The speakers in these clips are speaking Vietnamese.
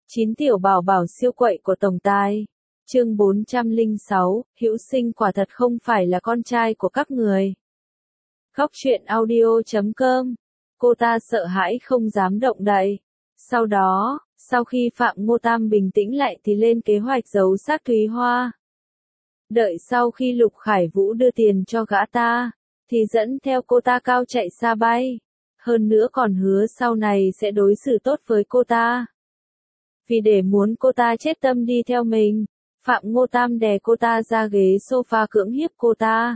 9 tiểu bảo bảo siêu quậy của tổng tài. Chương 406, Hữu Sinh quả thật không phải là con trai của các người. Góc truyện audio.com. Cô ta sợ hãi không dám động đậy. Sau đó, sau khi Phạm Ngô Tam bình tĩnh lại thì lên kế hoạch giấu xác Thúy Hoa. Đợi sau khi Lục Khải Vũ đưa tiền cho gã ta, thì dẫn theo cô ta cao chạy xa bay. Hơn nữa còn hứa sau này sẽ đối xử tốt với cô ta. Vì để muốn cô ta chết tâm đi theo mình, Phạm Ngô Tam đè cô ta ra ghế sofa cưỡng hiếp cô ta.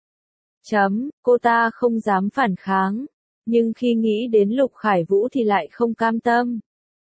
Cô ta không dám phản kháng, nhưng khi nghĩ đến Lục Khải Vũ thì lại không cam tâm.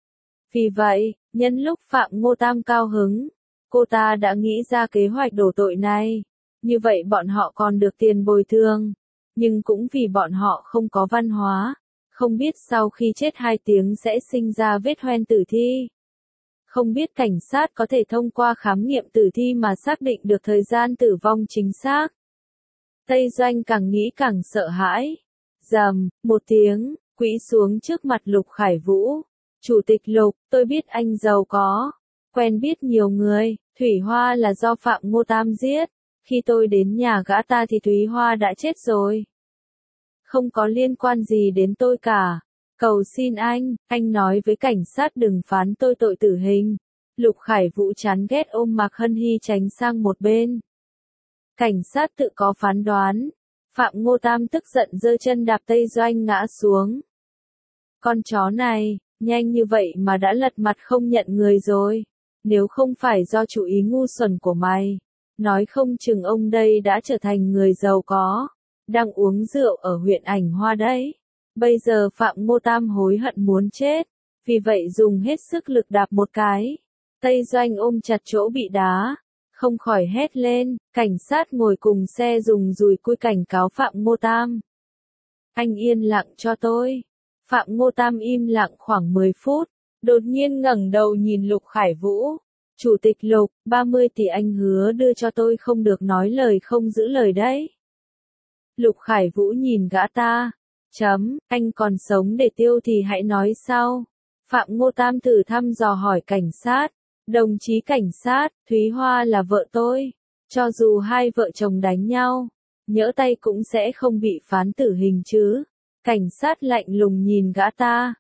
Vì vậy, nhân lúc Phạm Ngô Tam cao hứng, cô ta đã nghĩ ra kế hoạch đổ tội này. Như vậy bọn họ còn được tiền bồi thường, nhưng cũng vì bọn họ không có văn hóa, không biết sau khi chết 2 tiếng sẽ sinh ra vết hoen tử thi. Không biết cảnh sát có thể thông qua khám nghiệm tử thi mà xác định được thời gian tử vong chính xác. Tây Doanh càng nghĩ càng sợ hãi. Rầm, một tiếng, quỵ xuống trước mặt Lục Khải Vũ. Chủ tịch Lục, tôi biết anh giàu có, quen biết nhiều người, Thúy Hoa là do Phạm Ngô Tam giết. Khi tôi đến nhà gã ta thì Thúy Hoa đã chết rồi. Không có liên quan gì đến tôi cả. Cầu xin anh nói với cảnh sát đừng phán tôi tội tử hình. Lục Khải Vũ chán ghét ôm Mạc Hân Hy tránh sang một bên. Cảnh sát tự có phán đoán. Phạm Ngô Tam tức giận giơ chân đạp Tây Doanh ngã xuống. Con chó này, nhanh như vậy mà đã lật mặt không nhận người rồi. Nếu không phải do chủ ý ngu xuẩn của mày, nói không chừng ông đây đã trở thành người giàu có, đang uống rượu ở huyện Ảnh Hoa đấy. Bây giờ Phạm Ngô Tam hối hận muốn chết, vì vậy dùng hết sức lực đạp một cái. Tây Doanh ôm chặt chỗ bị đá, không khỏi hét lên. Cảnh sát ngồi cùng xe dùng dùi cui cảnh cáo Phạm Ngô Tam. Anh yên lặng cho tôi. Phạm Ngô Tam im lặng khoảng 10 phút, đột nhiên ngẩng đầu nhìn Lục Khải Vũ. Chủ tịch Lục, 30 tỷ anh hứa đưa cho tôi không được nói lời không giữ lời đấy. Lục Khải Vũ nhìn gã ta. Anh còn sống để tiêu thì hãy nói sau. Phạm Ngô Tam thử thăm dò hỏi cảnh sát. Đồng chí cảnh sát, Thúy Hoa là vợ tôi. Cho dù hai vợ chồng đánh nhau, nhỡ tay cũng sẽ không bị phán tử hình chứ. Cảnh sát lạnh lùng nhìn gã ta.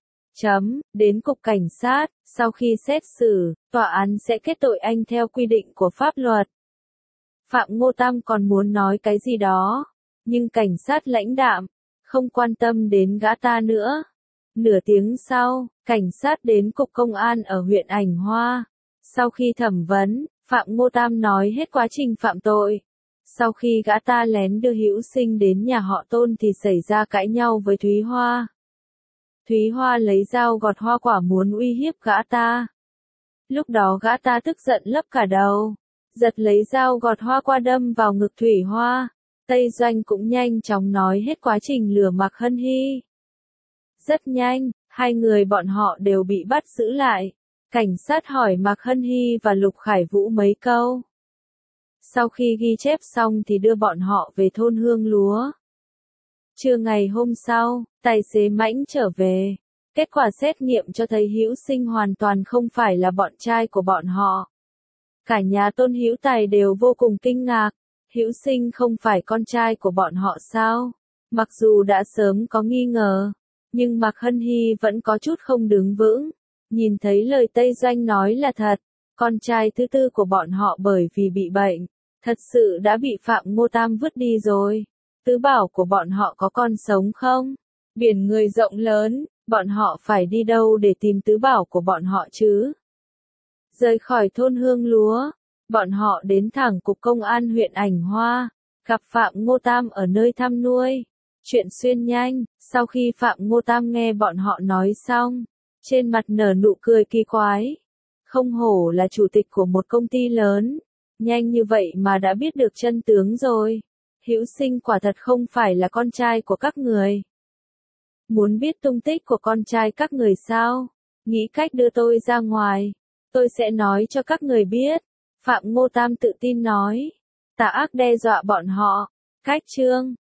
Đến cục cảnh sát, sau khi xét xử, tòa án sẽ kết tội anh theo quy định của pháp luật. Phạm Ngô Tam còn muốn nói cái gì đó, nhưng cảnh sát lãnh đạm, không quan tâm đến gã ta nữa. Nửa tiếng sau, cảnh sát đến cục công an ở huyện Ảnh Hoa. Sau khi thẩm vấn, Phạm Ngô Tam nói hết quá trình phạm tội. Sau khi gã ta lén đưa Hữu Sinh đến nhà họ Tôn thì xảy ra cãi nhau với Thúy Hoa. Thúy Hoa lấy dao gọt hoa quả muốn uy hiếp gã ta. Lúc đó gã ta tức giận lấp cả đầu, giật lấy dao gọt hoa qua đâm vào ngực Thúy Hoa. Tây Doanh cũng nhanh chóng nói hết quá trình lừa Mạc Hân Hy. Rất nhanh, 2 người bọn họ đều bị bắt giữ lại. Cảnh sát hỏi Mạc Hân Hy và Lục Khải Vũ mấy câu. Sau khi ghi chép xong thì đưa bọn họ về thôn Hương Lúa. Trưa ngày hôm sau, tài xế Mãnh trở về. Kết quả xét nghiệm cho thấy Hữu Sinh hoàn toàn không phải là bọn trai của bọn họ. Cả nhà Tôn Hữu Tài đều vô cùng kinh ngạc. Hữu Sinh không phải con trai của bọn họ sao? Mặc dù đã sớm có nghi ngờ, nhưng Mạc Hân Hy vẫn có chút không đứng vững. Nhìn thấy lời Tây Doanh nói là thật, con trai thứ tư của bọn họ bởi vì bị bệnh, thật sự đã bị Phạm Ngô Tam vứt đi rồi. Tứ bảo của bọn họ có còn sống không? Biển người rộng lớn, bọn họ phải đi đâu để tìm tứ bảo của bọn họ chứ? Rời khỏi thôn Hương Lúa, bọn họ đến thẳng cục công an huyện Ảnh Hoa, gặp Phạm Ngô Tam ở nơi thăm nuôi. Chuyện xuyên nhanh, sau khi Phạm Ngô Tam nghe bọn họ nói xong, trên mặt nở nụ cười kỳ quái. Không hổ là chủ tịch của một công ty lớn, nhanh như vậy mà đã biết được chân tướng rồi. Hữu Sinh quả thật không phải là con trai của các người. Muốn biết tung tích của con trai các người sao? Nghĩ cách đưa tôi ra ngoài, tôi sẽ nói cho các người biết. Phạm Ngô Tam tự tin nói. Tà ác đe dọa bọn họ. Cách chương